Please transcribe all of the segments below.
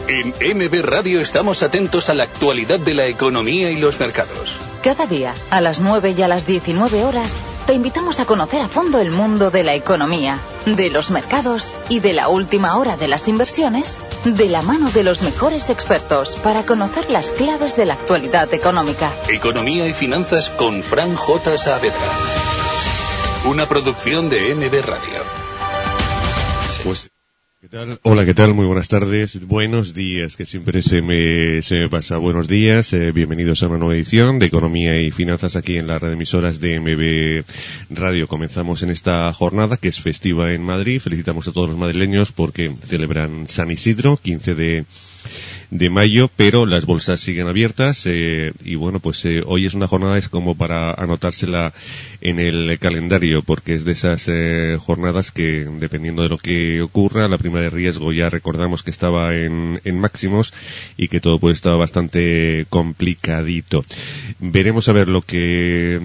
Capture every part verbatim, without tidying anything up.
En M B Radio estamos atentos a la actualidad de la economía y los mercados. Cada día, a las nueve y a las diecinueve horas, te invitamos a conocer a fondo el mundo de la economía, de los mercados y de la última hora de las inversiones, de la mano de los mejores expertos para conocer las claves de la actualidad económica. Economía y finanzas con Fran J. Saavedra. Una producción de M B Radio. Pues, ¿qué tal? Hola, ¿qué tal? Muy buenas tardes, buenos días, que siempre se me, se me pasa. Buenos días, eh, bienvenidos a una nueva edición de Economía y Finanzas aquí en la red de emisoras de M B Radio. Comenzamos en esta jornada que es festiva en Madrid. Felicitamos a todos los madrileños porque celebran San Isidro, quince de de mayo, pero las bolsas siguen abiertas eh, y bueno, pues eh, hoy es una jornada es como para anotársela en el calendario, porque es de esas eh, jornadas que, dependiendo de lo que ocurra, la prima de riesgo ya recordamos que estaba en, en máximos y que todo puede estar bastante complicadito. Veremos a ver lo que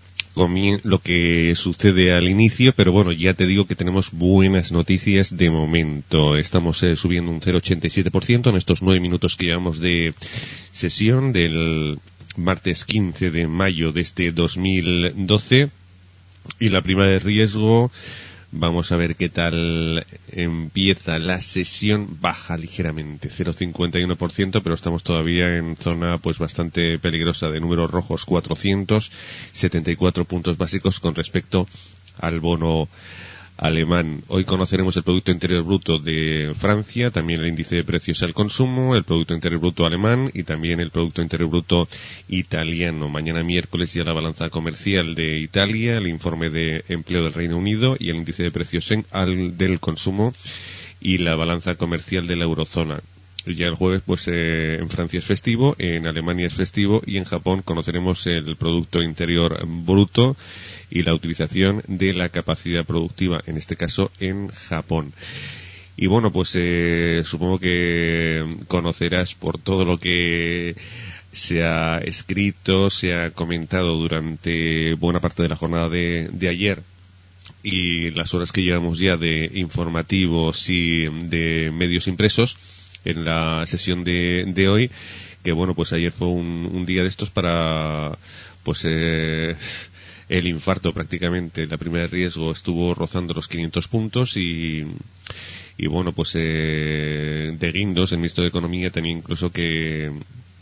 lo que sucede al inicio, pero bueno, ya te digo que tenemos buenas noticias de momento. Estamos eh, subiendo un cero coma ochenta y siete por ciento en estos nueve minutos que llevamos de sesión del martes quince de mayo de este dos mil doce, y la prima de riesgo, vamos a ver qué tal empieza la sesión, baja ligeramente, cero coma cincuenta y uno por ciento, pero estamos todavía en zona pues bastante peligrosa de números rojos, cuatrocientos setenta y cuatro puntos básicos con respecto al bono alemán. Hoy conoceremos el Producto Interior Bruto de Francia, también el índice de precios al consumo, el Producto Interior Bruto alemán y también el Producto Interior Bruto italiano. Mañana miércoles ya la balanza comercial de Italia, el informe de empleo del Reino Unido y el índice de precios en, al, del consumo y la balanza comercial de la eurozona. Ya el jueves, pues eh, en Francia es festivo, en Alemania es festivo y en Japón conoceremos el Producto Interior Bruto y la utilización de la capacidad productiva, en este caso en Japón. Y bueno, pues eh, supongo que conocerás por todo lo que se ha escrito, se ha comentado durante buena parte de la jornada de, de ayer y las horas que llevamos ya de informativos y de medios impresos en la sesión de, de hoy, que bueno, pues ayer fue un, un día de estos para pues eh, el infarto prácticamente. La prima de riesgo estuvo rozando los quinientos puntos y y bueno, pues eh, de guindos el ministro de Economía tenía incluso que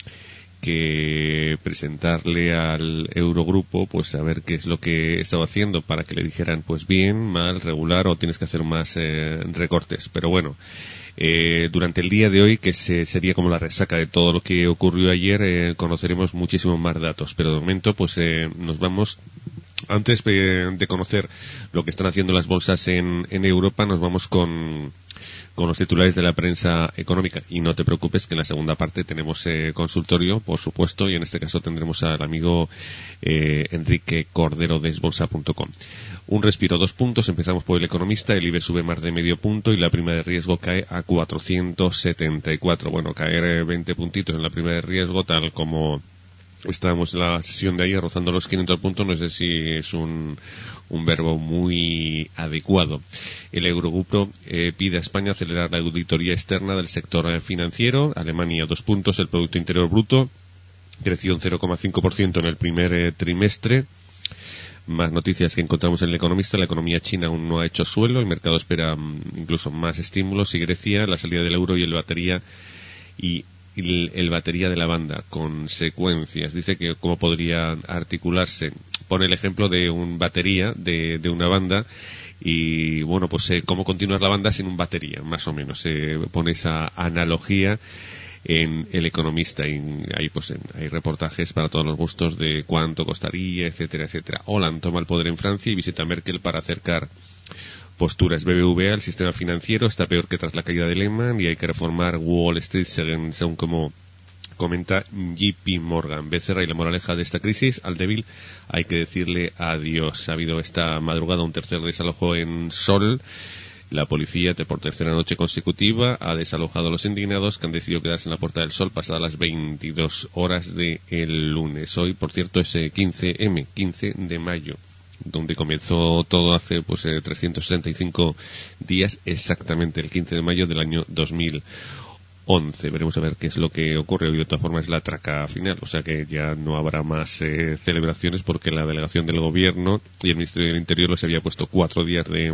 que presentarle al Eurogrupo pues a ver qué es lo que estaba haciendo para que le dijeran pues bien, mal, regular o tienes que hacer más eh, recortes. Pero bueno, Eh, durante el día de hoy, que se, sería como la resaca de todo lo que ocurrió ayer, eh, conoceremos muchísimos más datos, pero de momento pues eh, nos vamos, antes de, de conocer lo que están haciendo las bolsas en, en Europa, nos vamos con con los titulares de la prensa económica. Y no te preocupes que en la segunda parte tenemos eh, consultorio, por supuesto, y en este caso tendremos al amigo eh, Enrique Cordero de esbolsa punto com. Un respiro, dos puntos. Empezamos por el Economista. El IBEX sube más de medio punto y la prima de riesgo cae a cuatrocientos setenta y cuatro. Bueno, caer eh, veinte puntitos en la prima de riesgo, tal como estábamos en la sesión de ayer rozando los quinientos puntos, no sé si es un, un verbo muy adecuado. El Eurogrupo eh, pide a España acelerar la auditoría externa del sector financiero. Alemania, dos puntos. El Producto Interior Bruto creció un cero coma cinco por ciento en el primer eh, trimestre. Más noticias que encontramos en El Economista. La economía china aún no ha hecho suelo. El mercado espera um, incluso más estímulos. Y Grecia, la salida del euro y el batería y El, el batería de la banda, consecuencias. Dice que cómo podría articularse. Pone el ejemplo de un batería de, de una banda y bueno, pues eh, cómo continuar la banda sin un batería, más o menos. Se eh, pone esa analogía en El Economista y hay pues en, hay reportajes para todos los gustos de cuánto costaría, etcétera, etcétera. Hollande toma el poder en Francia y visita a Merkel para acercar posturas. B B V A, el sistema financiero, está peor que tras la caída de Lehman y hay que reformar Wall Street según, según como comenta J P Morgan. Becerra y la moraleja de esta crisis, al débil hay que decirle adiós. Ha habido esta madrugada un tercer desalojo en Sol. La policía, por tercera noche consecutiva, ha desalojado a los indignados que han decidido quedarse en la Puerta del Sol pasadas las veintidós horas del lunes. Hoy, por cierto, es quince eme, quince de mayo. Donde comenzó todo hace pues eh, trescientos sesenta y cinco días, exactamente el quince de mayo del año dos mil once. Veremos a ver qué es lo que ocurre. Hoy de todas formas es la traca final, o sea que ya no habrá más eh, celebraciones porque la delegación del gobierno y el Ministerio del Interior les había puesto cuatro días de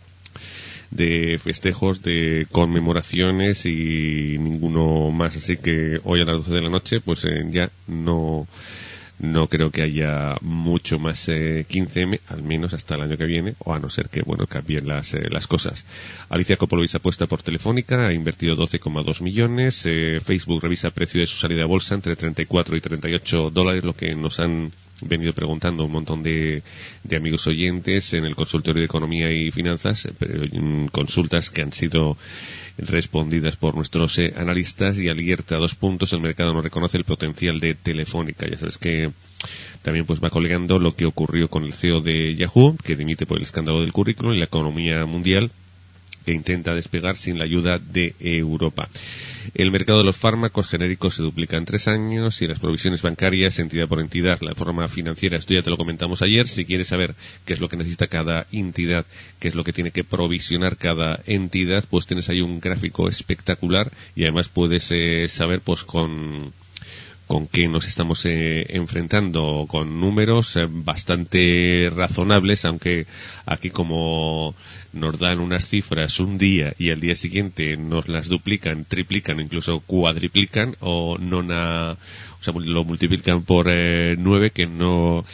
de festejos, de conmemoraciones y ninguno más, así que hoy a las doce de la noche pues eh, ya no no creo que haya mucho más eh, quince eme, al menos hasta el año que viene, o a no ser que bueno cambien las eh, las cosas. Alicia Coppolovich apuesta por Telefónica, ha invertido doce coma dos millones. eh, Facebook revisa el precio de su salida a bolsa entre treinta y cuatro y treinta y ocho dólares, lo que nos han venido preguntando un montón de, de amigos oyentes en el consultorio de economía y finanzas, eh, consultas que han sido respondidas por nuestros eh, analistas. Y alerta dos puntos, el mercado no reconoce el potencial de Telefónica. Ya sabes que también pues va colgando lo que ocurrió con el C E O de Yahoo, que dimite por el escándalo del currículum, y la economía mundial, que intenta despegar sin la ayuda de Europa. El mercado de los fármacos genéricos se duplica en tres años y las provisiones bancarias, entidad por entidad, la forma financiera, esto ya te lo comentamos ayer. Si quieres saber qué es lo que necesita cada entidad, qué es lo que tiene que provisionar cada entidad, pues tienes ahí un gráfico espectacular y además puedes eh, saber pues con con qué nos estamos eh, enfrentando, con números eh, bastante razonables, aunque aquí como nos dan unas cifras un día y al día siguiente nos las duplican, triplican, incluso cuadriplican, o nona, o sea, lo multiplican por eh, nueve, que no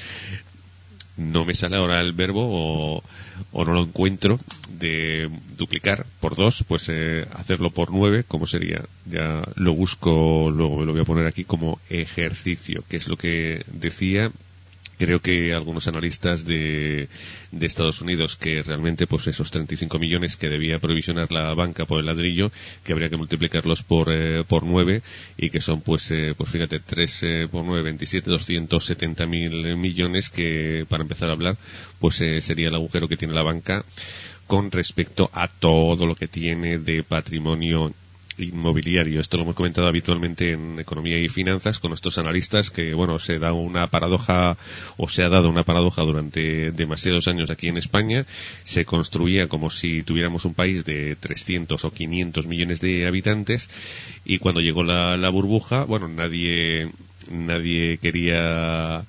no me sale ahora el verbo, o, o no lo encuentro, de duplicar por dos, pues eh, hacerlo por nueve, ¿cómo sería? Ya lo busco, luego me lo voy a poner aquí como ejercicio, que es lo que decía. Creo que algunos analistas de, de Estados Unidos, que realmente pues esos treinta y cinco millones que debía provisionar la banca por el ladrillo, que habría que multiplicarlos por eh, por nueve, y que son pues eh, pues fíjate, tres eh, por nueve, veintisiete, doscientos setenta mil millones, que para empezar a hablar pues eh, sería el agujero que tiene la banca con respecto a todo lo que tiene de patrimonio inmobiliario. Esto lo hemos comentado habitualmente en economía y finanzas con nuestros analistas, que bueno, se da una paradoja, o se ha dado una paradoja durante demasiados años aquí en España. Se construía como si tuviéramos un país de trescientos o quinientos millones de habitantes, y cuando llegó la, la burbuja, bueno, nadie nadie quería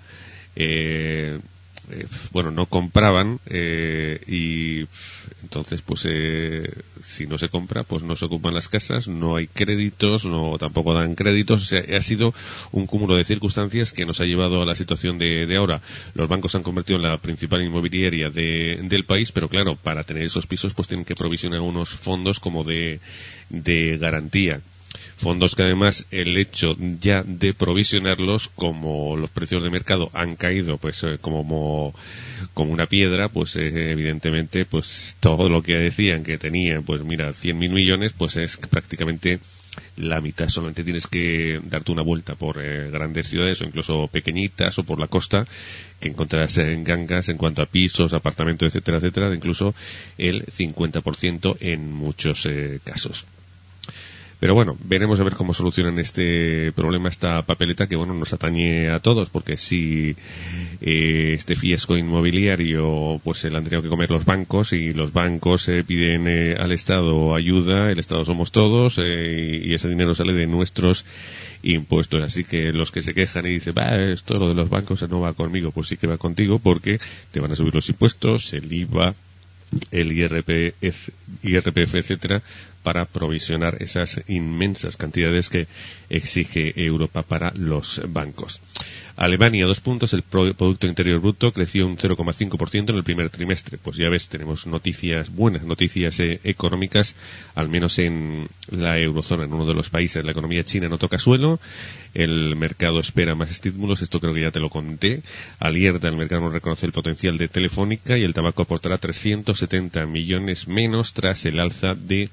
eh, eh, bueno, no compraban, eh, y entonces pues eh, si no se compra pues no se ocupan las casas, no hay créditos, no tampoco dan créditos. O sea, ha sido un cúmulo de circunstancias que nos ha llevado a la situación de, de ahora. Los bancos se han convertido en la principal inmobiliaria de, del país, pero claro, para tener esos pisos pues tienen que provisionar unos fondos como de, de garantía. Fondos que además el hecho ya de provisionarlos, como los precios de mercado han caído pues eh, como como una piedra, pues eh, evidentemente pues todo lo que decían que tenían, pues mira, cien mil millones, pues es prácticamente la mitad. Solamente tienes que darte una vuelta por eh, grandes ciudades o incluso pequeñitas o por la costa, que encontrarás en gangas en cuanto a pisos, apartamentos, etcétera, etcétera, de incluso el cincuenta por ciento en muchos eh, casos. Pero bueno, veremos a ver cómo solucionan este problema, esta papeleta que bueno nos atañe a todos, porque si eh, este fiasco inmobiliario pues se lo han tenido que comer los bancos, y los bancos eh, piden eh, al Estado ayuda, el Estado somos todos, eh, y ese dinero sale de nuestros impuestos. Así que los que se quejan y dicen, va, esto lo de los bancos no va conmigo, pues sí que va contigo, porque te van a subir los impuestos, el I V A, el I R P F, I R P F, etcétera, para provisionar esas inmensas cantidades que exige Europa para los bancos. Alemania, dos puntos, el Producto Interior Bruto creció un cero coma cinco por ciento en el primer trimestre. Pues ya ves, tenemos noticias, buenas noticias eh, económicas, al menos en la eurozona, en uno de los países. La economía china no toca suelo, el mercado espera más estímulos, esto creo que ya te lo conté. Alerta, el mercado no reconoce el potencial de Telefónica, y el tabaco aportará trescientos setenta millones menos tras el alza de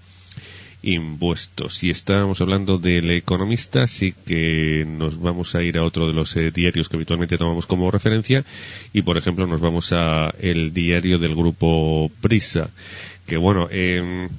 impuestos. Si estábamos hablando del Economista, sí que nos vamos a ir a otro de los eh, diarios que habitualmente tomamos como referencia, y por ejemplo nos vamos a el diario del grupo Prisa, que bueno, eh,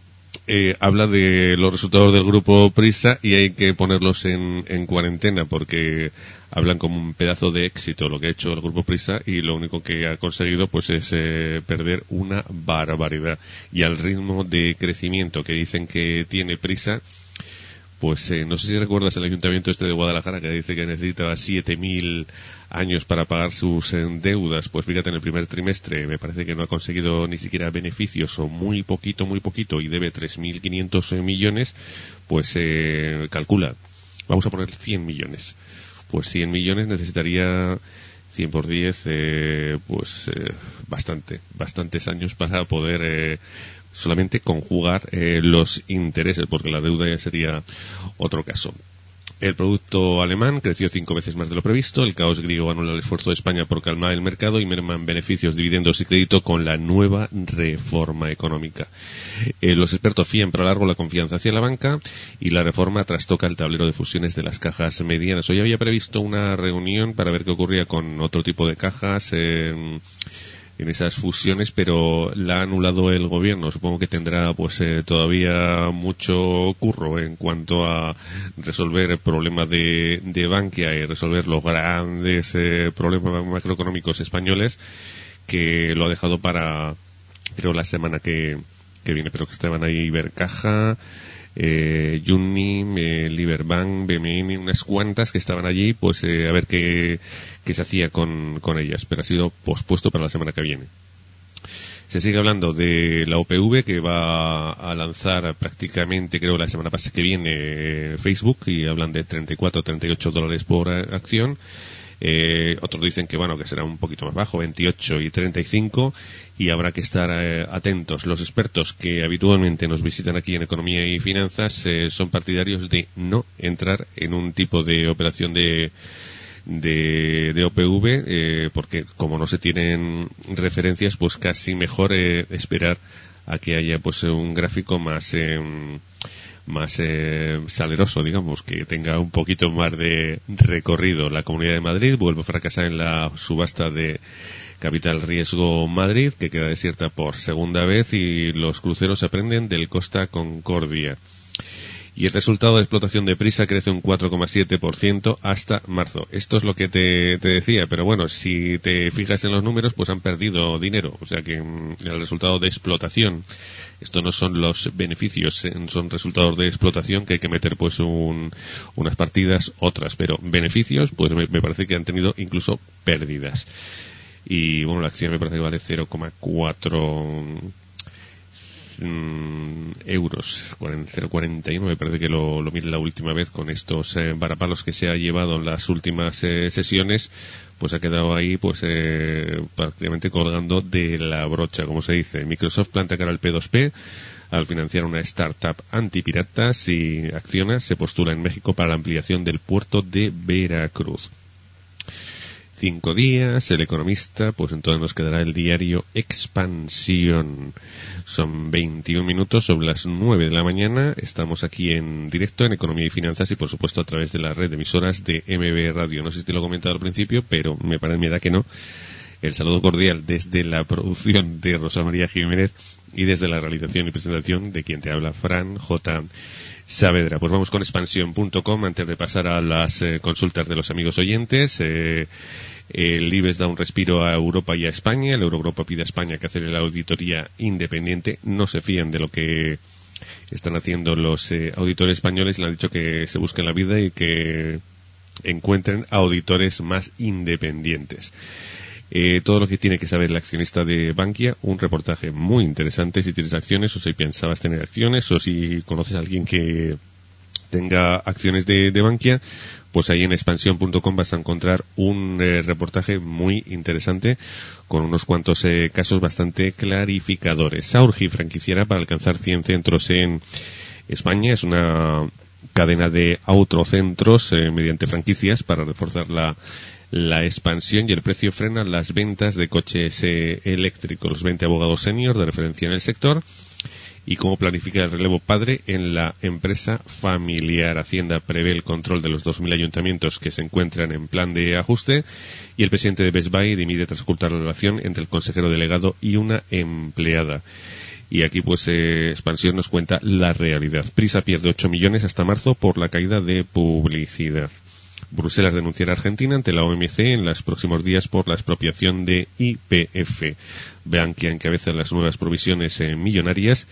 eh, habla de los resultados del grupo Prisa, y hay que ponerlos en, en cuarentena, porque hablan como un pedazo de éxito lo que ha hecho el grupo Prisa, y lo único que ha conseguido pues es eh, perder una barbaridad. Y al ritmo de crecimiento que dicen que tiene Prisa, pues eh, no sé si recuerdas el ayuntamiento este de Guadalajara que dice que necesitaba siete mil años para pagar sus eh, deudas. Pues fíjate, en el primer trimestre me parece que no ha conseguido ni siquiera beneficios, o muy poquito, muy poquito, y debe tres mil quinientos millones. Pues eh, calcula, vamos a poner cien millones. Pues cien millones necesitaría cien por diez, eh, pues eh, bastante, bastantes años para poder eh, solamente conjugar eh, los intereses, porque la deuda ya sería otro caso. El producto alemán creció cinco veces más de lo previsto. El caos griego anula el esfuerzo de España por calmar el mercado y merman beneficios, dividendos y crédito con la nueva reforma económica. Eh, los expertos fían para largo la confianza hacia la banca y la reforma trastoca el tablero de fusiones de las cajas medianas. Hoy había previsto una reunión para ver qué ocurría con otro tipo de cajas eh, en esas fusiones, pero la ha anulado el gobierno. Supongo que tendrá pues eh, todavía mucho curro en cuanto a resolver el problema de, de Bankia y resolver los grandes eh, problemas macroeconómicos españoles, que lo ha dejado para, creo, la semana que, que viene. Pero que estaban ahí Ibercaja, eh, Unnim, eh, Liberbank, B M N, unas cuantas que estaban allí, pues eh, a ver qué, qué se hacía con, con ellas, pero ha sido pospuesto para la semana que viene. Se sigue hablando de la O P V, que va a lanzar prácticamente, creo, la semana pasada que viene eh, Facebook, y hablan de treinta y cuatro o treinta y ocho dólares por acción. Eh, otros dicen que bueno, que será un poquito más bajo, veintiocho y treinta y cinco, y habrá que estar eh, atentos. Los expertos que habitualmente nos visitan aquí en Economía y Finanzas eh, son partidarios de no entrar en un tipo de operación de de, de O P V, eh, porque como no se tienen referencias, pues casi mejor eh, esperar a que haya pues un gráfico más eh, más eh, saleroso, digamos, que tenga un poquito más de recorrido. La Comunidad de Madrid vuelve a fracasar en la subasta de Capital Riesgo Madrid, que queda desierta por segunda vez, y los cruceros aprenden del Costa Concordia. Y el resultado de explotación de Prisa crece un cuatro coma siete por ciento hasta marzo. Esto es lo que te, te decía, pero bueno, si te fijas en los números, pues han perdido dinero. O sea que el resultado de explotación, esto no son los beneficios, son resultados de explotación, que hay que meter pues un, unas partidas, otras, pero beneficios, pues me, me parece que han tenido incluso pérdidas. Y bueno, la acción me parece que vale cero coma cuatro euros, cero coma cuarenta y uno, me parece que lo, lo miré la última vez, con estos eh, varapalos que se ha llevado en las últimas eh, sesiones, pues ha quedado ahí pues eh, prácticamente colgando de la brocha, como se dice. Microsoft planta cara al P dos P al financiar una startup antipiratas, y Acciona se postula en México para la ampliación del puerto de Veracruz. Cinco días, El Economista, pues entonces nos quedará el diario Expansión. Son veintiún minutos sobre las nueve de la mañana. Estamos aquí en directo en Economía y Finanzas, y por supuesto a través de la red de emisoras de M B Radio. No sé si te lo he comentado al principio, pero me parece, me da que no. El saludo cordial desde la producción de Rosa María Jiménez y desde la realización y presentación de quien te habla, Fran J. Saavedra. Pues vamos con expansión punto com antes de pasar a las eh, consultas de los amigos oyentes. Eh, el IBEX da un respiro a Europa y a España. El Eurogrupo pide a España que hacer la auditoría independiente. No se fían de lo que están haciendo los eh, auditores españoles. Le han dicho que se busquen la vida y que encuentren auditores más independientes. Eh, todo lo que tiene que saber el accionista de Bankia, un reportaje muy interesante si tienes acciones, o si pensabas tener acciones, o si conoces a alguien que tenga acciones de, de Bankia, pues ahí en expansión punto com vas a encontrar un eh, reportaje muy interesante con unos cuantos eh, casos bastante clarificadores. Saurgi franquiciará para alcanzar cien centros en España. Es una cadena de autocentros eh, mediante franquicias para reforzar la la expansión, y el precio frena las ventas de coches eh, eléctricos. Los veinte abogados senior de referencia en el sector. Y cómo planificar el relevo padre en la empresa familiar. Hacienda prevé el control de los dos mil ayuntamientos que se encuentran en plan de ajuste, y el presidente de Best Buy dimite tras ocultar la relación entre el consejero delegado y una empleada. Y aquí pues eh, Expansión nos cuenta la realidad. Prisa pierde ocho millones hasta marzo por la caída de publicidad. Bruselas denunciará a Argentina ante la O M C en los próximos días por la expropiación de Y P F. Bankia encabeza las nuevas provisiones eh, millonarias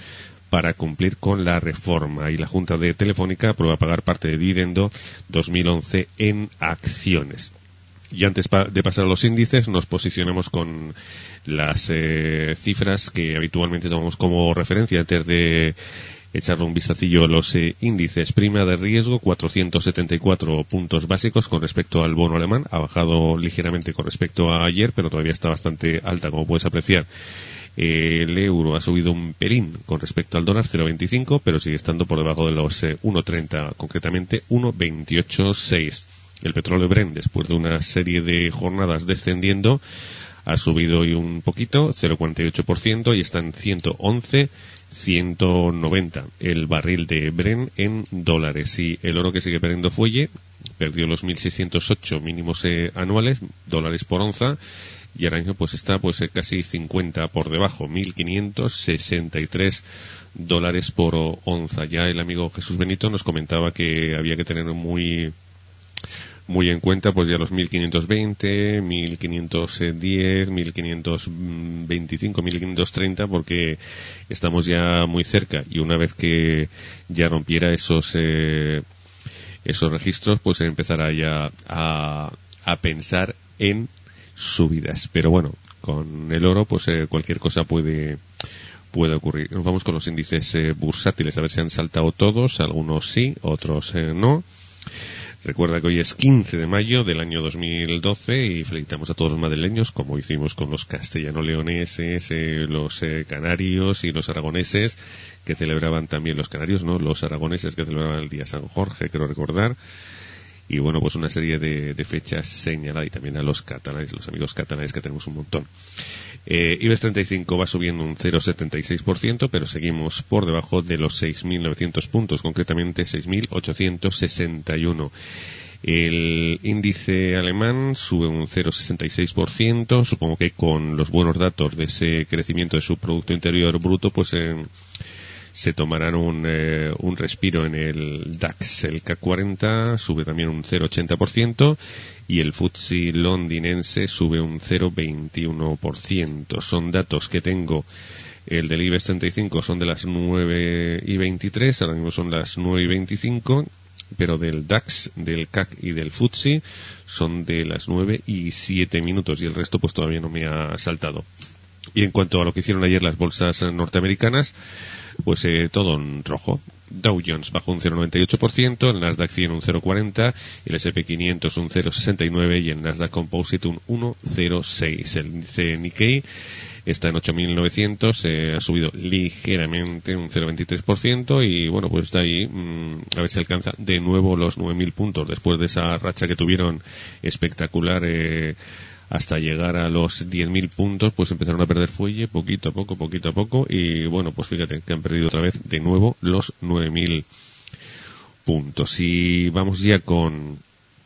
para cumplir con la reforma. Y la Junta de Telefónica aprueba pagar parte de dividendo dos mil once en acciones. Y antes de pasar a los índices, nos posicionamos con las eh, cifras que habitualmente tomamos como referencia antes de echarle un vistacillo a los eh, índices. Prima de riesgo, cuatrocientos setenta y cuatro puntos básicos con respecto al bono alemán. Ha bajado ligeramente con respecto a ayer, pero todavía está bastante alta, como puedes apreciar. Eh, el euro ha subido un pelín con respecto al dólar, cero coma veinticinco, pero sigue estando por debajo de los eh, uno coma treinta, concretamente uno coma veintiocho seis. El petróleo Brent, después de una serie de jornadas descendiendo, ha subido hoy un poquito, cero coma cuarenta y ocho por ciento, y está en ciento once, ciento noventa el barril de Brent en dólares. Y el oro, que sigue perdiendo fuelle, perdió los mil seiscientos ocho mínimos eh, anuales, dólares por onza, y ahora mismo pues está pues eh, casi cincuenta por debajo, mil quinientos sesenta y tres dólares por onza. Ya el amigo Jesús Benito nos comentaba que había que tener muy muy en cuenta pues ya los mil quinientos veinte, mil quinientos diez, mil quinientos veinticinco, mil quinientos treinta, porque estamos ya muy cerca, y una vez que ya rompiera esos eh, esos registros, pues empezará ya a, a pensar en subidas. Pero bueno, con el oro pues eh, cualquier cosa puede puede ocurrir. Nos vamos con los índices eh, bursátiles, a ver si han saltado todos, algunos sí, otros eh, no. Recuerda que hoy es quince de mayo del año dos mil doce y felicitamos a todos los madrileños, como hicimos con los castellano-leoneses, eh, los eh, canarios y los aragoneses, que celebraban también los canarios, ¿no? Los aragoneses que celebraban el día San Jorge, quiero recordar. Y bueno, pues una serie de, de fechas señaladas, y también a los catalanes, los amigos catalanes, que tenemos un montón. Eh, IBEX treinta y cinco va subiendo un cero coma setenta y seis por ciento, pero seguimos por debajo de los seis mil novecientos puntos, concretamente seis mil ochocientos sesenta y uno. El índice alemán sube un cero coma sesenta y seis por ciento, supongo que con los buenos datos de ese crecimiento de su Producto Interior Bruto, pues eh, se tomarán un, eh, un respiro en el DAX. El C A C cuarenta sube también un cero coma ochenta por ciento y el F T S E londinense sube un cero coma veintiuno por ciento. Son datos que tengo. El del IBEX treinta y cinco son de las nueve y veintitrés, ahora mismo son las nueve y veinticinco, pero del DAX, del C A C y del F T S E son de las nueve y siete minutos, y el resto pues todavía no me ha saltado. Y en cuanto a lo que hicieron ayer las bolsas norteamericanas, pues eh, todo en rojo. Dow Jones bajó un cero coma noventa y ocho por ciento, el Nasdaq cien un cero coma cuarenta, el ese and pe quinientos un cero coma sesenta y nueve y el Nasdaq Composite un uno coma cero seis. El índice Nikkei está en ocho mil novecientos, eh, ha subido ligeramente un cero coma veintitrés por ciento y bueno, pues está ahí, mmm, a ver si alcanza de nuevo los nueve mil puntos después de esa racha que tuvieron espectacular, eh, hasta llegar a los diez mil puntos, pues empezaron a perder fuelle poquito a poco, poquito a poco, y bueno, pues fíjate que han perdido otra vez de nuevo los nueve mil puntos. Y vamos ya con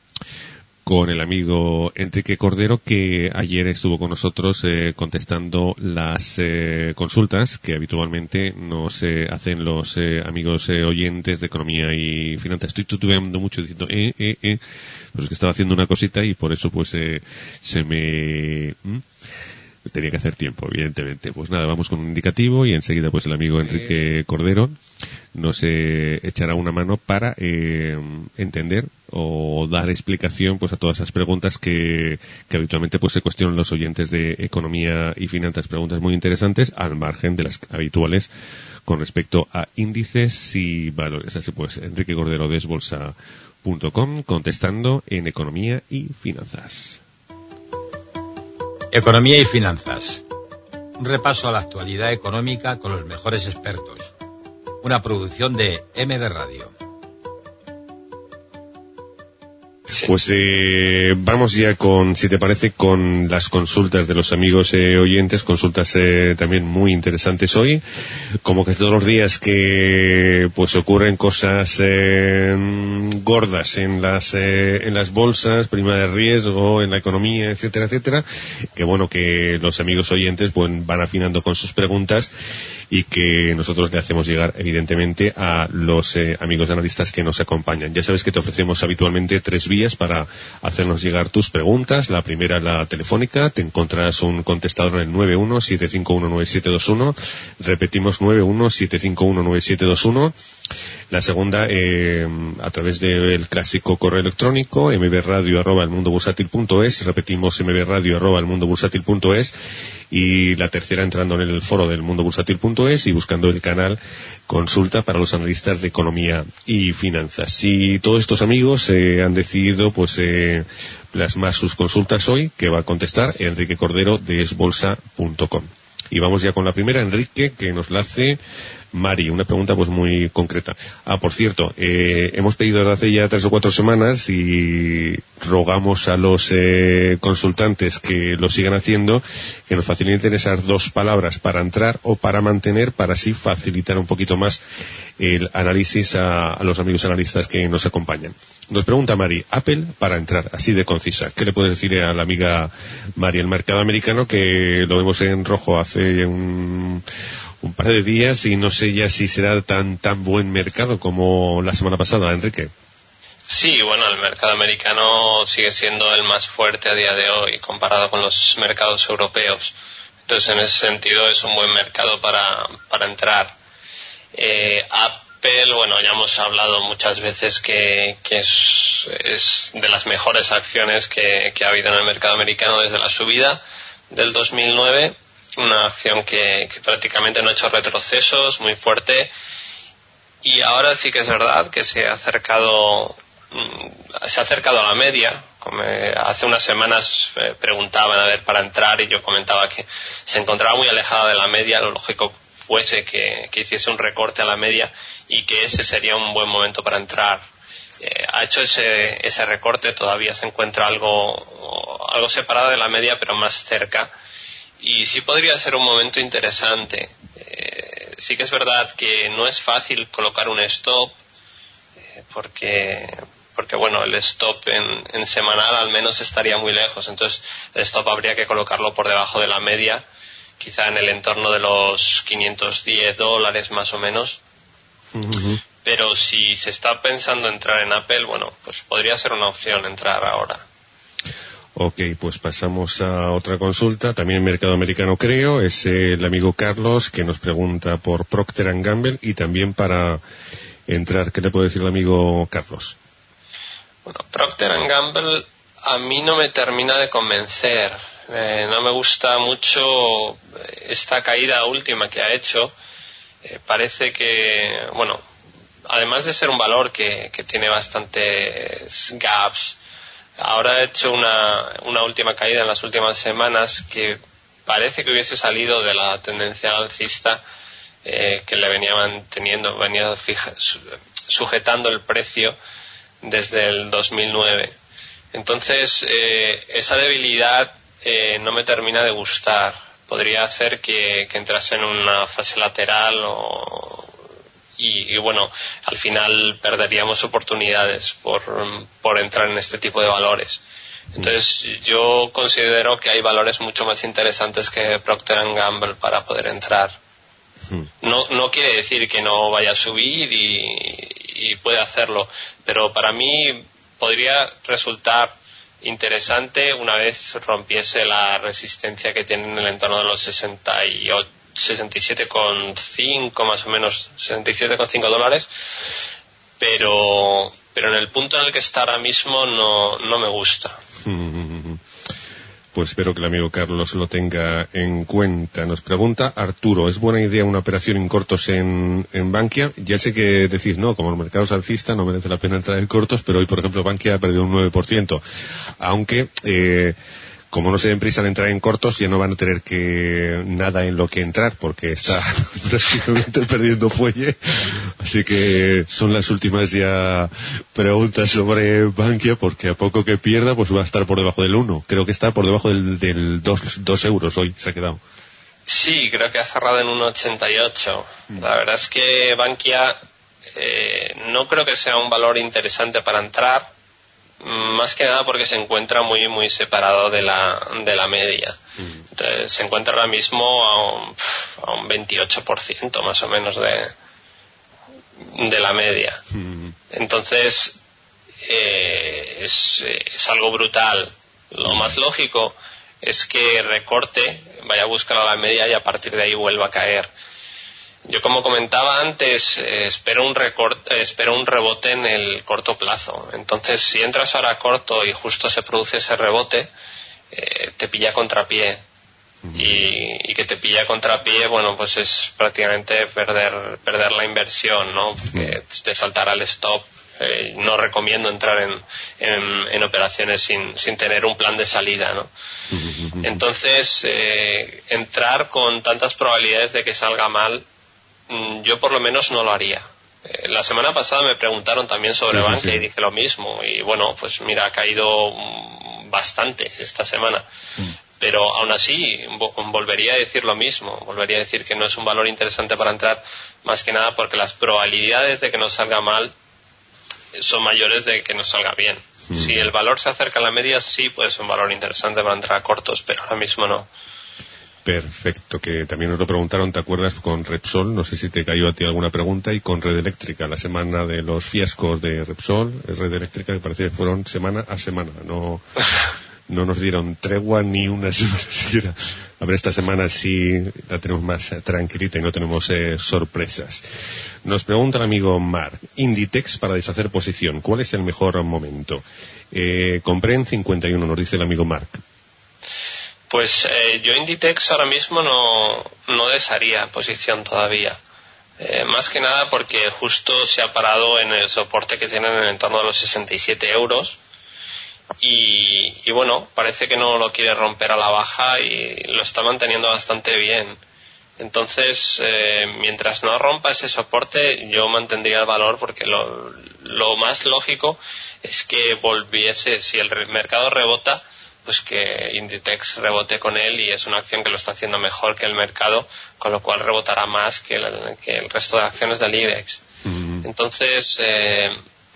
con el amigo Enrique Cordero, que ayer estuvo con nosotros eh, contestando las eh, consultas que habitualmente nos eh, hacen los eh, amigos eh, oyentes de Economía y Finanzas. Estoy titubeando mucho diciendo eh, eh, eh, pero es que estaba haciendo una cosita y por eso pues eh, se me... ¿Mm? Tenía que hacer tiempo, evidentemente. Pues nada, vamos con un indicativo y enseguida pues el amigo Enrique Cordero nos eh, echará una mano para eh, entender o dar explicación pues a todas esas preguntas que, que habitualmente pues se cuestionan los oyentes de Economía y Finanzas. Preguntas muy interesantes al margen de las habituales con respecto a índices y valores. Así pues, Enrique Cordero de esbolsa punto com contestando en Economía y Finanzas. Economía y Finanzas. Un repaso a la actualidad económica con los mejores expertos. Una producción de M B Radio. Pues eh, vamos ya con, si te parece, con las consultas de los amigos eh, oyentes, consultas eh, también muy interesantes hoy, como que todos los días que pues ocurren cosas eh, gordas en las eh, en las bolsas, prima de riesgo, en la economía, etcétera, etcétera, que bueno, que los amigos oyentes pues van afinando con sus preguntas y que nosotros le hacemos llegar evidentemente a los eh, amigos analistas que nos acompañan. Ya sabes que te ofrecemos habitualmente tres vías oyentes para hacernos llegar tus preguntas. La primera, la telefónica, te encontrarás un contestador en el nueve uno siete cinco uno nueve siete dos uno. Repetimos, nueve uno siete cinco uno nueve siete dos uno. La segunda, eh, a través del clásico correo electrónico, mbradio arroba elmundobursátil punto es. Repetimos, mbradio arroba elmundobursátil punto es. Y la tercera, entrando en el foro del mundo bursátil punto es y buscando el canal Consulta para los analistas de economía y finanzas. Y todos estos amigos eh, han decidido pues eh, plasmar sus consultas hoy, que va a contestar Enrique Cordero de esbolsa punto com. Y vamos ya con la primera, Enrique, que nos la hace Mari, una pregunta pues muy concreta. Ah, por cierto, eh, hemos pedido desde hace ya tres o cuatro semanas y rogamos a los eh, consultantes que lo sigan haciendo, que nos faciliten esas dos palabras, para entrar o para mantener, para así facilitar un poquito más el análisis a, a los amigos analistas que nos acompañan. Nos pregunta Mari, Apple para entrar, así de concisa. ¿Qué le puede decir a la amiga Mari? El mercado americano, que lo vemos en rojo hace un... un par de días y no sé ya si será tan tan buen mercado como la semana pasada, Enrique. Sí, bueno, el mercado americano sigue siendo el más fuerte a día de hoy comparado con los mercados europeos. Entonces, en ese sentido, es un buen mercado para, para entrar. Eh, Apple, bueno, ya hemos hablado muchas veces que, que es, es de las mejores acciones que, que ha habido en el mercado americano desde la subida del dos mil nueve. Una acción que, que prácticamente no ha hecho retrocesos, muy fuerte, y ahora sí que es verdad que se ha acercado se ha acercado a la media. Como hace unas semanas eh, preguntaban a ver para entrar y yo comentaba que se encontraba muy alejada de la media. Lo lógico fuese que, que hiciese un recorte a la media y que ese sería un buen momento para entrar. Eh, ha hecho ese, ese recorte, todavía se encuentra algo, algo separada de la media, pero más cerca. Y sí podría ser un momento interesante. Eh, sí que es verdad que no es fácil colocar un stop, eh, porque, porque bueno, el stop en, en semanal al menos estaría muy lejos. Entonces el stop habría que colocarlo por debajo de la media, quizá en el entorno de los quinientos diez dólares más o menos. Uh-huh. Pero si se está pensando entrar en Apple, bueno, pues podría ser una opción entrar ahora. Ok, pues pasamos a otra consulta, también en mercado americano creo, es el amigo Carlos que nos pregunta por Procter and Gamble y también para entrar, ¿qué le puede decir el amigo Carlos? Bueno, Procter and Gamble a mí no me termina de convencer, eh, no me gusta mucho esta caída última que ha hecho, eh, parece que, bueno, además de ser un valor que, que tiene bastantes gaps, ahora ha hecho una, una última caída en las últimas semanas que parece que hubiese salido de la tendencia alcista eh, que le venía manteniendo, venía fija, sujetando el precio desde el dos mil nueve. Entonces, eh, esa debilidad eh, no me termina de gustar. Podría hacer que, que entrase en una fase lateral o... Y, y bueno, al final perderíamos oportunidades por, por entrar en este tipo de valores. Entonces yo considero que hay valores mucho más interesantes que Procter and Gamble para poder entrar. No, no quiere decir que no vaya a subir y, y puede hacerlo, pero para mí podría resultar interesante una vez rompiese la resistencia que tiene en el entorno de los sesenta y ocho. sesenta y siete coma cinco más o menos, sesenta y siete coma cinco dólares, pero pero en el punto en el que está ahora mismo no, no me gusta. Pues espero que el amigo Carlos lo tenga en cuenta. Nos pregunta Arturo, ¿es buena idea una operación en cortos en, en Bankia? Ya sé que decís, no, como el mercado es alcista no merece la pena entrar en cortos, pero hoy por ejemplo Bankia ha perdido un nueve por ciento, aunque eh, como no se den prisa en entrar en cortos, ya no van a tener que nada en lo que entrar, porque está prácticamente perdiendo fuelle. Así que son las últimas ya preguntas sobre Bankia, porque a poco que pierda, pues va a estar por debajo del uno. Creo que está por debajo del, del dos euros hoy, se ha quedado. Sí, creo que ha cerrado en uno ochenta y ocho. La verdad es que Bankia eh, no creo que sea un valor interesante para entrar, más que nada porque se encuentra muy muy separado de la de la media. Entonces, se encuentra ahora mismo a un, a un veintiocho por ciento más o menos de de la media. Entonces eh, es, es algo brutal. Lo más lógico es que recorte, vaya a buscar a la media y a partir de ahí vuelva a caer. Yo, como comentaba antes, eh, espero un recorte, eh, espero un rebote en el corto plazo. Entonces, si entras ahora corto y justo se produce ese rebote, eh, te pilla contrapié. Uh-huh. Y, y que te pilla contrapié, bueno, pues es prácticamente perder perder la inversión, ¿no? Porque uh-huh. te saltará el stop. Eh, no recomiendo entrar en, en, en operaciones sin, sin tener un plan de salida, ¿no? Uh-huh. Entonces, eh, entrar con tantas probabilidades de que salga mal, yo por lo menos no lo haría. Eh, la semana pasada me preguntaron también sobre sí, Bankia sí, sí. y dije lo mismo. Y bueno, pues mira, ha caído bastante esta semana. Mm. Pero aún así, volvería a decir lo mismo. Volvería a decir que no es un valor interesante para entrar, más que nada porque las probabilidades de que nos salga mal son mayores de que nos salga bien. Mm. Si el valor se acerca a la media, sí puede ser un valor interesante para entrar a cortos, pero ahora mismo no. Perfecto, que también nos lo preguntaron, ¿te acuerdas con Repsol? No sé si te cayó a ti alguna pregunta, y con Red Eléctrica, la semana de los fiascos de Repsol, Red Eléctrica, que parece que fueron semana a semana, no, no nos dieron tregua ni una semana siquiera. A ver, esta semana sí la tenemos más tranquilita y no tenemos eh, sorpresas. Nos pregunta el amigo Mark, Inditex para deshacer posición, ¿cuál es el mejor momento? Eh, compré en cincuenta y uno, nos dice el amigo Mark. Pues eh, yo Inditex ahora mismo no, no desharía posición todavía. Eh, más que nada porque justo se ha parado en el soporte que tienen en el entorno de los sesenta y siete euros. Y, y bueno, parece que no lo quiere romper a la baja y lo está manteniendo bastante bien. Entonces, eh, mientras no rompa ese soporte, yo mantendría el valor, porque lo, lo más lógico es que volviese, si el mercado rebota, pues que Inditex rebote con él, y es una acción que lo está haciendo mejor que el mercado, con lo cual rebotará más que el, que el resto de acciones del IBEX. Mm. Entonces, eh,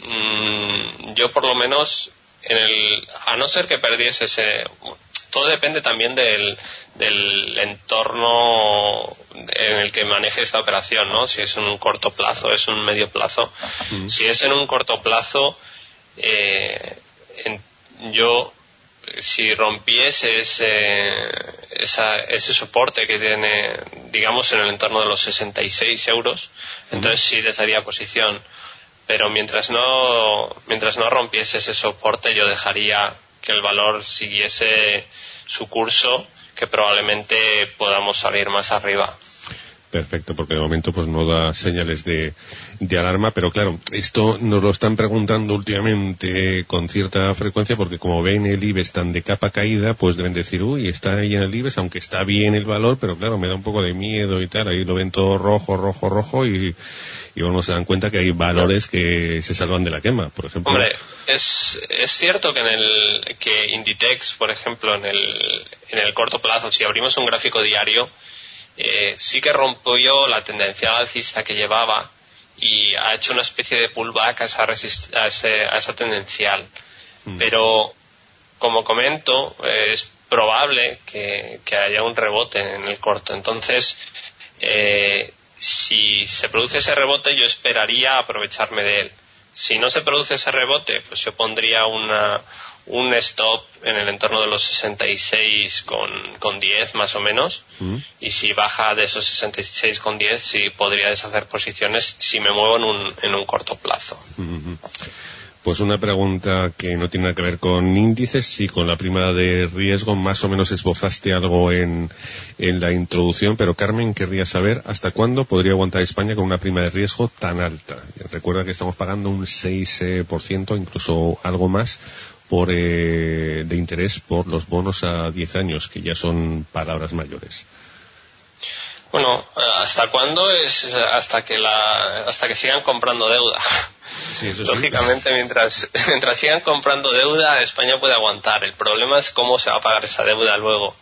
mm, yo por lo menos, en el, a no ser que perdiese ese... Todo depende también del, del entorno en el que maneje esta operación, ¿no? Si es en un corto plazo, es un medio plazo. Mm. Si es en un corto plazo, eh, en, yo... si rompiese ese, esa, ese soporte que tiene, digamos, en el entorno de los sesenta y seis euros, uh-huh. entonces sí desharía posición. Pero mientras no, mientras no rompiese ese soporte, yo dejaría que el valor siguiese su curso, que probablemente podamos salir más arriba. Perfecto, porque de momento pues no da señales de, de alarma, pero claro, esto nos lo están preguntando últimamente con cierta frecuencia, porque como ven el IBEX tan de capa caída, pues deben decir, uy, está ahí en el IBEX, aunque está bien el valor, pero claro, me da un poco de miedo y tal, ahí lo ven todo rojo, rojo, rojo, y, y bueno, se dan cuenta que hay valores que se salvan de la quema, por ejemplo. Hombre, es, es cierto que en el, que Inditex, por ejemplo, en el, en el corto plazo, si abrimos un gráfico diario, Eh, sí que rompió la tendencia alcista que llevaba y ha hecho una especie de pullback a esa, resist- a ese, a esa tendencial. Mm. Pero, como comento, eh, es probable que, que haya un rebote en el corto. Entonces, eh, si se produce ese rebote, yo esperaría aprovecharme de él. Si no se produce ese rebote, pues yo pondría una... un stop en el entorno de los sesenta y seis con diez más o menos, mm. y si baja de esos sesenta y seis con diez sí podría deshacer posiciones si me muevo en un, en un corto plazo. Mm-hmm. Pues una pregunta que no tiene nada que ver con índices, sí con la prima de riesgo, más o menos esbozaste algo en, en la introducción, pero Carmen querría saber hasta cuándo podría aguantar España con una prima de riesgo tan alta. Recuerda que estamos pagando un seis por ciento, incluso algo más, por eh, de interés por los bonos a diez años, que ya son palabras mayores. Bueno, ¿hasta cuándo? Es hasta que la hasta que sigan comprando deuda. Sí, eso sí. Lógicamente, mientras mientras sigan comprando deuda, España puede aguantar. El problema es cómo se va a pagar esa deuda luego.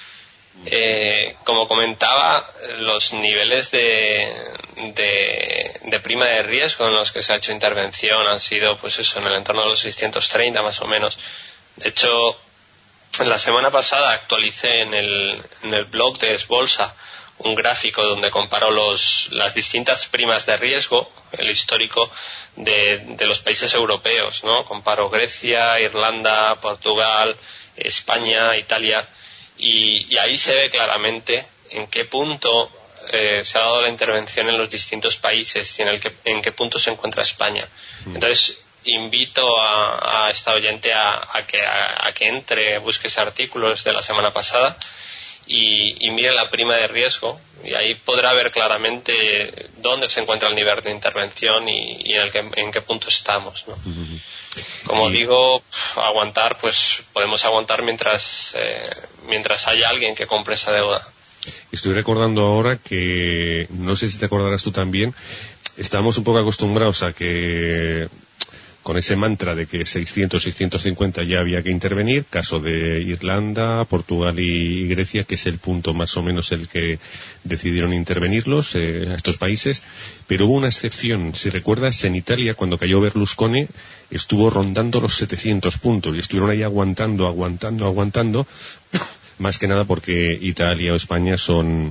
Eh, como comentaba, los niveles de, de, de prima de riesgo en los que se ha hecho intervención han sido, pues eso, en el entorno de los seiscientos treinta más o menos. De hecho, la semana pasada actualicé en el, en el blog de Esbolsa un gráfico donde comparo los, las distintas primas de riesgo, el histórico de, de los países europeos, ¿no? Comparo Grecia, Irlanda, Portugal, España, Italia, y, y ahí se ve claramente en qué punto eh, se ha dado la intervención en los distintos países y en, el que, en qué punto se encuentra España. Entonces, invito a, a esta oyente a, a, que, a, a que entre, busque ese artículo de la semana pasada y, y mire la prima de riesgo, y ahí podrá ver claramente dónde se encuentra el nivel de intervención y, y en, el que, en qué punto estamos, ¿no? Uh-huh. Como y... digo, aguantar, pues podemos aguantar mientras, eh, mientras haya alguien que compre esa deuda. Estoy recordando ahora que, no sé si te acordarás tú también, estábamos un poco acostumbrados a que con ese mantra de que seiscientos, seiscientos cincuenta ya había que intervenir, caso de Irlanda, Portugal y Grecia, que es el punto más o menos el que decidieron intervenirlos, eh, a estos países, pero hubo una excepción. Si recuerdas, en Italia, cuando cayó Berlusconi, estuvo rondando los setecientos puntos y estuvieron ahí aguantando, aguantando, aguantando, más que nada porque Italia o España son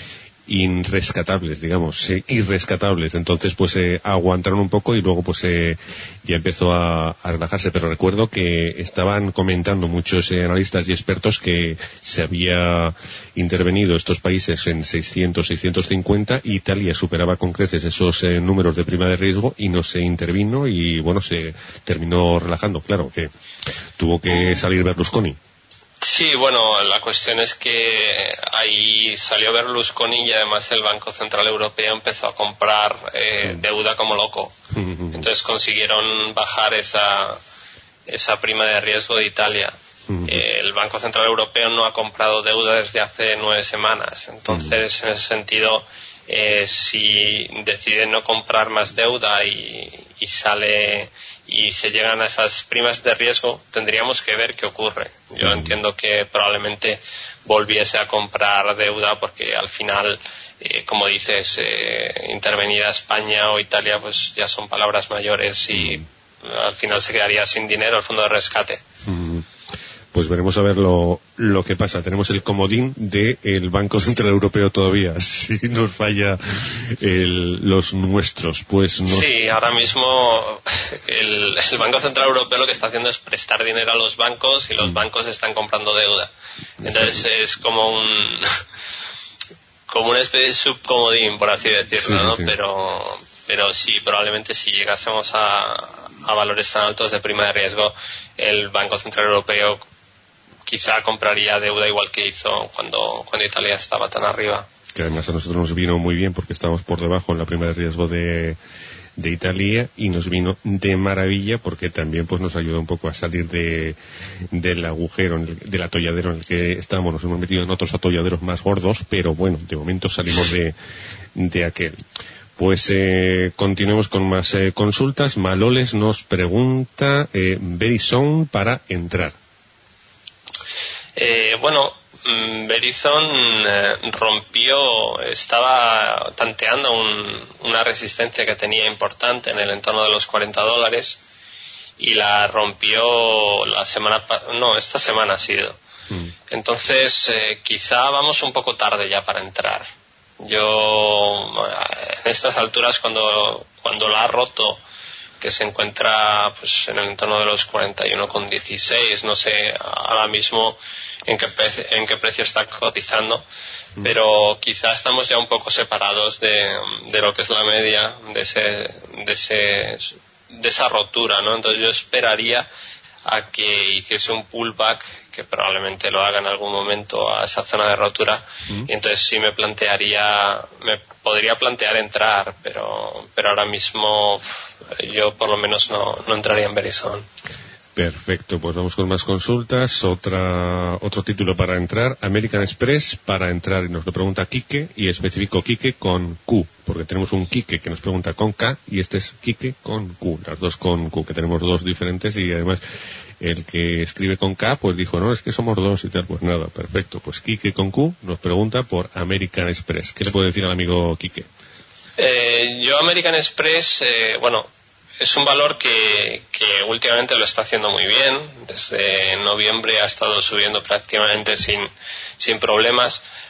irrescatables, digamos, eh, irrescatables. Entonces, pues eh, aguantaron un poco y luego pues eh, ya empezó a, a relajarse. Pero recuerdo que estaban comentando muchos eh, analistas y expertos que se había intervenido estos países en seiscientos, seiscientos cincuenta, y Italia superaba con creces esos eh, números de prima de riesgo y no se intervino y bueno, se terminó relajando. Claro que tuvo que salir Berlusconi. Sí, bueno, la cuestión es que ahí salió Berlusconi y además el Banco Central Europeo empezó a comprar eh, deuda como loco. Entonces consiguieron bajar esa, esa prima de riesgo de Italia. Eh, el Banco Central Europeo no ha comprado deuda desde hace nueve semanas. Entonces, en ese sentido, eh, si deciden no comprar más deuda y, y sale... y se llegan a esas primas de riesgo, tendríamos que ver qué ocurre. Yo entiendo que probablemente volviese a comprar deuda porque al final, eh, como dices, eh, intervenir a España o Italia pues ya son palabras mayores y al final se quedaría sin dinero el fondo de rescate. Mm. Pues veremos a ver lo, lo que pasa. Tenemos el comodín del Banco Central Europeo todavía, si nos falla el, los nuestros. Pues no. Sí, ahora mismo el, el Banco Central Europeo lo que está haciendo es prestar dinero a los bancos y los mm. bancos están comprando deuda. Entonces sí. Es como un como una especie de subcomodín, por así decirlo, sí, ¿no? Sí. Pero, pero sí, probablemente si llegásemos a, a valores tan altos de prima de riesgo, el Banco Central Europeo quizá compraría deuda igual que hizo cuando, cuando Italia estaba tan arriba. Que además a nosotros nos vino muy bien porque estábamos por debajo en la prima de riesgo de, de Italia y nos vino de maravilla porque también pues nos ayudó un poco a salir de, del agujero, en el, del atolladero en el que estábamos. Nos hemos metido en otros atolladeros más gordos, pero bueno, de momento salimos de, de aquel. Pues eh, continuemos con más eh, consultas. Maloles nos pregunta eh, Verizon para entrar. Eh, bueno, Verizon eh, rompió, estaba tanteando un, una resistencia que tenía importante en el entorno de los cuarenta dólares y la rompió la semana, no, esta semana ha sido. Mm. Entonces, eh, quizá vamos un poco tarde ya para entrar. Yo, en estas alturas, cuando, cuando la ha roto, que se encuentra pues en el entorno de los cuarenta y uno con dieciséis, no sé ahora mismo en qué, pre- en qué precio está cotizando, mm. pero quizá estamos ya un poco separados de, de lo que es la media de ese, de ese, de esa rotura, ¿no? Entonces yo esperaría a que hiciese un pullback, que probablemente lo haga en algún momento, a esa zona de rotura, mm. y entonces sí me plantearía, me podría plantear entrar, pero pero ahora mismo yo por lo menos no, no entraría en Verizon. Perfecto, pues vamos con más consultas. Otra, otro título para entrar, American Express para entrar, y nos lo pregunta Quique, y especifico Quique con Q, porque tenemos un Quique que nos pregunta con K, y este es Quique con Q, las dos con Q, que tenemos dos diferentes, y además el que escribe con K, pues dijo, no, es que somos dos y tal, pues nada, perfecto. Pues Quique con Q nos pregunta por American Express. ¿Qué le puede decir al amigo Quique? Eh, yo American Express, eh, bueno, es un valor que, que últimamente lo está haciendo muy bien. Desde noviembre ha estado subiendo prácticamente sin, sin problemas,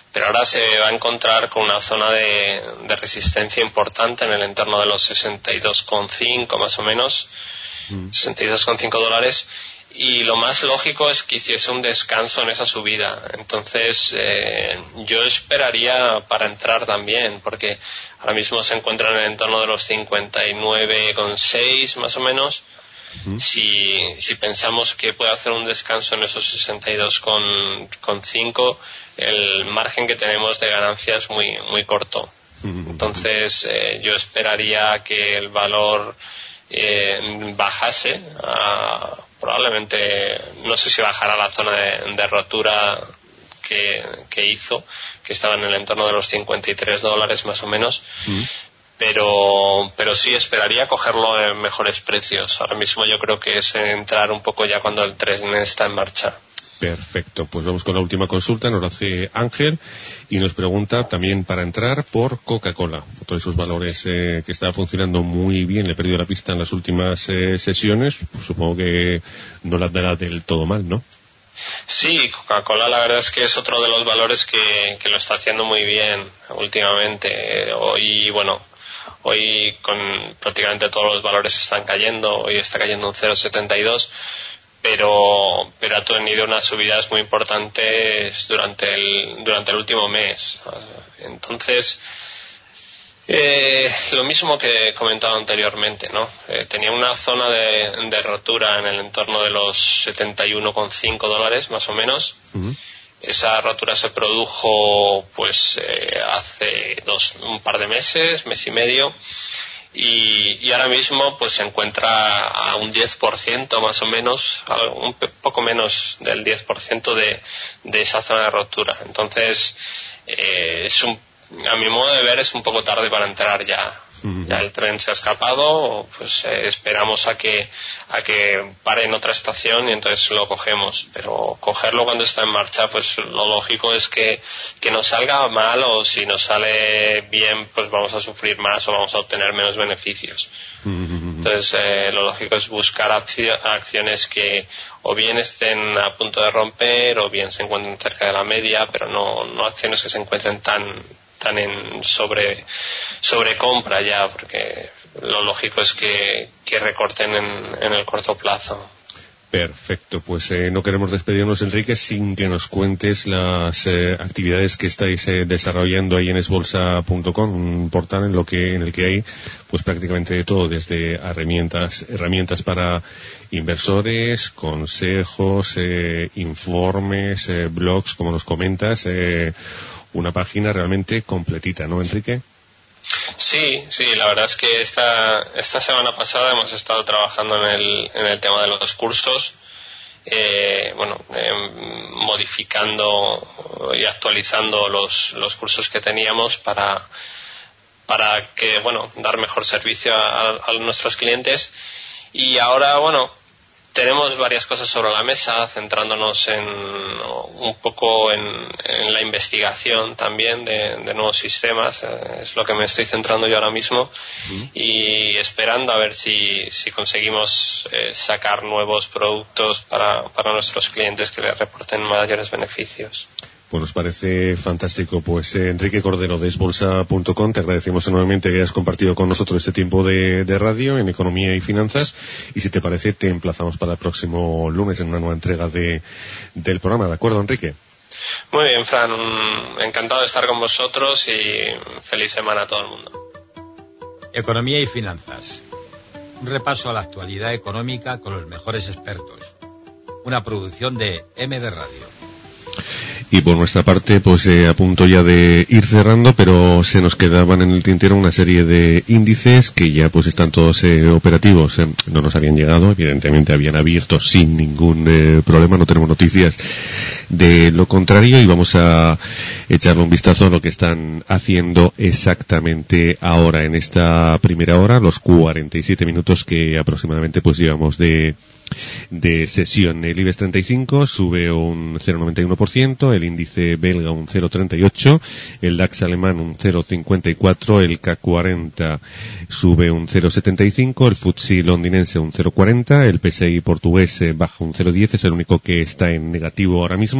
pero ahora se va a encontrar con una zona de, de resistencia importante en el entorno de los sesenta y dos coma cinco más o menos, mm. sesenta y dos coma cinco dólares, y lo más lógico es que hiciese un descanso en esa subida. Entonces eh, yo esperaría para entrar también, porque ahora mismo se encuentra en el entorno de los cincuenta y nueve coma seis más o menos. Uh-huh. Si, si pensamos que puede hacer un descanso en esos sesenta y dos coma cinco, el margen que tenemos de ganancia es muy, muy corto. Uh-huh. Entonces eh, yo esperaría que el valor eh, bajase a, probablemente, no sé si bajará a la zona de, de rotura que, que hizo, que estaba en el entorno de los cincuenta y tres dólares más o menos. Uh-huh. pero pero sí esperaría cogerlo en mejores precios. Ahora mismo yo creo que es entrar un poco ya cuando el tren está en marcha. Perfecto, pues vamos con la última consulta. Nos la hace Ángel y nos pregunta también para entrar por Coca-Cola, todos esos valores eh, que está funcionando muy bien. Le he perdido la pista en las últimas eh, sesiones, pues supongo que no la dará del todo mal, ¿no? Sí, Coca-Cola la verdad es que es otro de los valores que, que lo está haciendo muy bien últimamente. Hoy, bueno, hoy con prácticamente todos los valores están cayendo. Hoy está cayendo un cero coma setenta y dos, pero pero ha tenido unas subidas muy importantes durante el durante el último mes. Entonces eh, lo mismo que he comentado anteriormente, ¿no? Eh, tenía una zona de, de rotura en el entorno de los setenta y uno coma cinco dólares más o menos. Uh-huh. Esa rotura se produjo pues eh, hace dos un par de meses, mes y medio, y, y ahora mismo pues se encuentra a un diez por ciento más o menos, un poco menos del diez por ciento de, de esa zona de rotura. Entonces eh, es un, a mi modo de ver es un poco tarde para entrar ya. Ya el tren se ha escapado, pues eh, esperamos a que a que pare en otra estación y entonces lo cogemos, pero cogerlo cuando está en marcha, pues lo lógico es que, que nos salga mal, o si nos sale bien pues vamos a sufrir más o vamos a obtener menos beneficios. Entonces eh, lo lógico es buscar acciones que o bien estén a punto de romper o bien se encuentren cerca de la media, pero no, no acciones que se encuentren tan tan en sobre sobre compra ya, porque lo lógico es que, que recorten en, en el corto plazo. Perfecto, pues eh, no queremos despedirnos, Enrique, sin que nos cuentes las eh, actividades que estáis eh, desarrollando ahí en esbolsa punto com, un portal en lo que en el que hay pues prácticamente de todo, desde herramientas herramientas para inversores, consejos, eh, informes, eh, blogs, como nos comentas, eh, una página realmente completita, ¿no, Enrique? Sí, sí, la verdad es que esta esta semana pasada hemos estado trabajando en el en el tema de los cursos, eh, bueno, eh, modificando y actualizando los los cursos que teníamos para para que, bueno, dar mejor servicio a, a nuestros clientes. Y ahora, bueno, tenemos varias cosas sobre la mesa, centrándonos en un poco en, en la investigación también de, de nuevos sistemas. Es lo que me estoy centrando yo ahora mismo, mm. y esperando a ver si, si conseguimos eh, sacar nuevos productos para, para nuestros clientes que les reporten mayores beneficios. Pues nos parece fantástico. Pues eh, Enrique Cordero de esbolsa punto com, te agradecemos enormemente que hayas compartido con nosotros este tiempo de, de radio en economía y finanzas, y si te parece te emplazamos para el próximo lunes en una nueva entrega de del programa. ¿De acuerdo, Enrique? Muy bien, Fran, un, encantado de estar con vosotros y feliz semana a todo el mundo. Economía y finanzas, un repaso a la actualidad económica con los mejores expertos, una producción de M B Radio. Y por nuestra parte, pues eh, a punto ya de ir cerrando, pero se nos quedaban en el tintero una serie de índices que ya pues están todos eh, operativos. Eh, no nos habían llegado, evidentemente habían abierto sin ningún eh, problema, no tenemos noticias de lo contrario, y vamos a echarle un vistazo a lo que están haciendo exactamente ahora, en esta primera hora, los cuarenta y siete minutos que aproximadamente pues llevamos de de sesión. El IBEX treinta y cinco sube un cero coma noventa y uno por ciento, el índice belga un cero coma treinta y ocho, el DAX alemán un cero coma cincuenta y cuatro, el C A C cuarenta sube un cero coma setenta y cinco, el F T S E londinense un cero coma cuarenta, el P S I portugués baja un cero coma diez, es el único que está en negativo ahora mismo,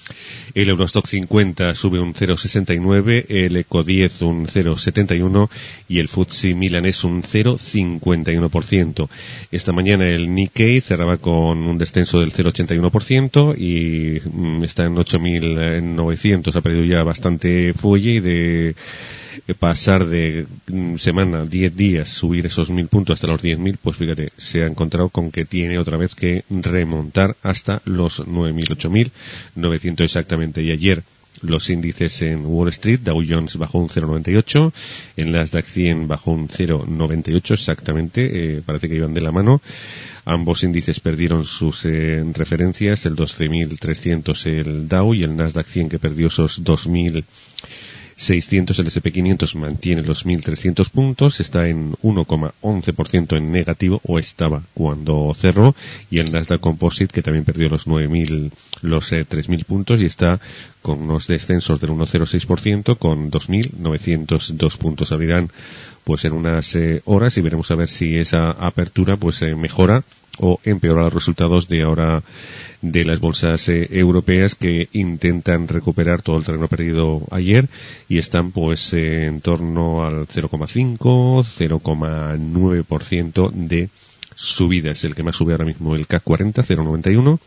El Eurostock cincuenta sube un cero coma sesenta y nueve, el Eco diez un cero coma setenta y uno y el F T S E milanés un cero coma cincuenta y uno por ciento. Esta mañana el Nikkei cerraba con un descenso del cero coma ochenta y uno por ciento y mm, está en ocho mil novecientos, ha perdido ya bastante fuelle y de pasar de semana, diez días, subir esos mil puntos hasta los diez mil, pues fíjate, se ha encontrado con que tiene otra vez que remontar hasta los nueve mil, ocho mil novecientos exactamente. Y ayer los índices en Wall Street, Dow Jones bajó un cero coma noventa y ocho, en Nasdaq cien bajó un cero coma noventa y ocho exactamente, eh, parece que iban de la mano. Ambos índices perdieron sus eh, referencias, el doce mil trescientos el Dow y el Nasdaq cien que perdió esos dos mil seiscientos, el ese and pe quinientos mantiene los mil trescientos puntos, está en uno coma once por ciento en negativo, o estaba cuando cerró, y el Nasdaq Composite, que también perdió los nueve mil, los eh, tres mil puntos, y está con unos descensos del uno coma cero seis por ciento, con dos mil novecientos dos puntos. Abrirán pues en unas eh, horas y veremos a ver si esa apertura pues eh, mejora o empeora los resultados de ahora de las bolsas eh, europeas, que intentan recuperar todo el terreno perdido ayer y están pues eh, en torno al cero coma cinco, cero coma nueve por ciento de subidas. El que más sube ahora mismo el C A C cuarenta, cero coma noventa y uno,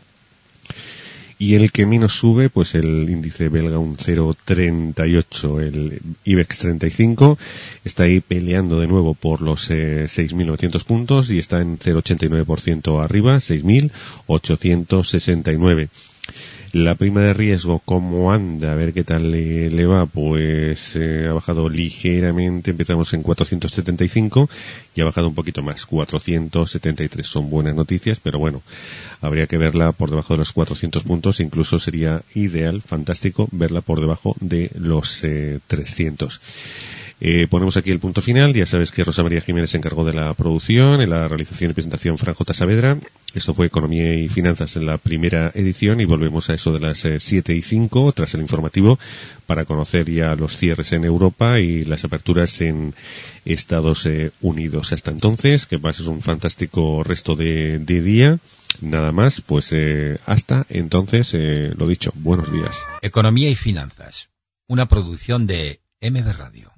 y el que menos sube, pues el índice belga un cero coma treinta y ocho, el IBEX treinta y cinco, está ahí peleando de nuevo por los eh, seis mil novecientos puntos y está en cero coma ochenta y nueve por ciento arriba, seis mil ochocientos sesenta y nueve. La prima de riesgo, ¿cómo anda? A ver qué tal le, le va. Pues eh, ha bajado ligeramente, empezamos en cuatrocientos setenta y cinco y ha bajado un poquito más, cuatrocientos setenta y tres. Son buenas noticias, pero bueno, habría que verla por debajo de los cuatrocientos puntos, incluso sería ideal, fantástico, verla por debajo de los eh, trescientos. Eh, ponemos aquí el punto final. Ya sabes que Rosa María Jiménez se encargó de la producción, en la realización y presentación Fran J. Saavedra. Esto fue Economía y Finanzas en la primera edición, y volvemos a eso de las eh, siete y cinco tras el informativo para conocer ya los cierres en Europa y las aperturas en Estados eh, Unidos. Hasta entonces, que pases un fantástico resto de, de día. Nada más, pues eh, hasta entonces, eh, lo dicho, buenos días. Economía y Finanzas, una producción de M B Radio.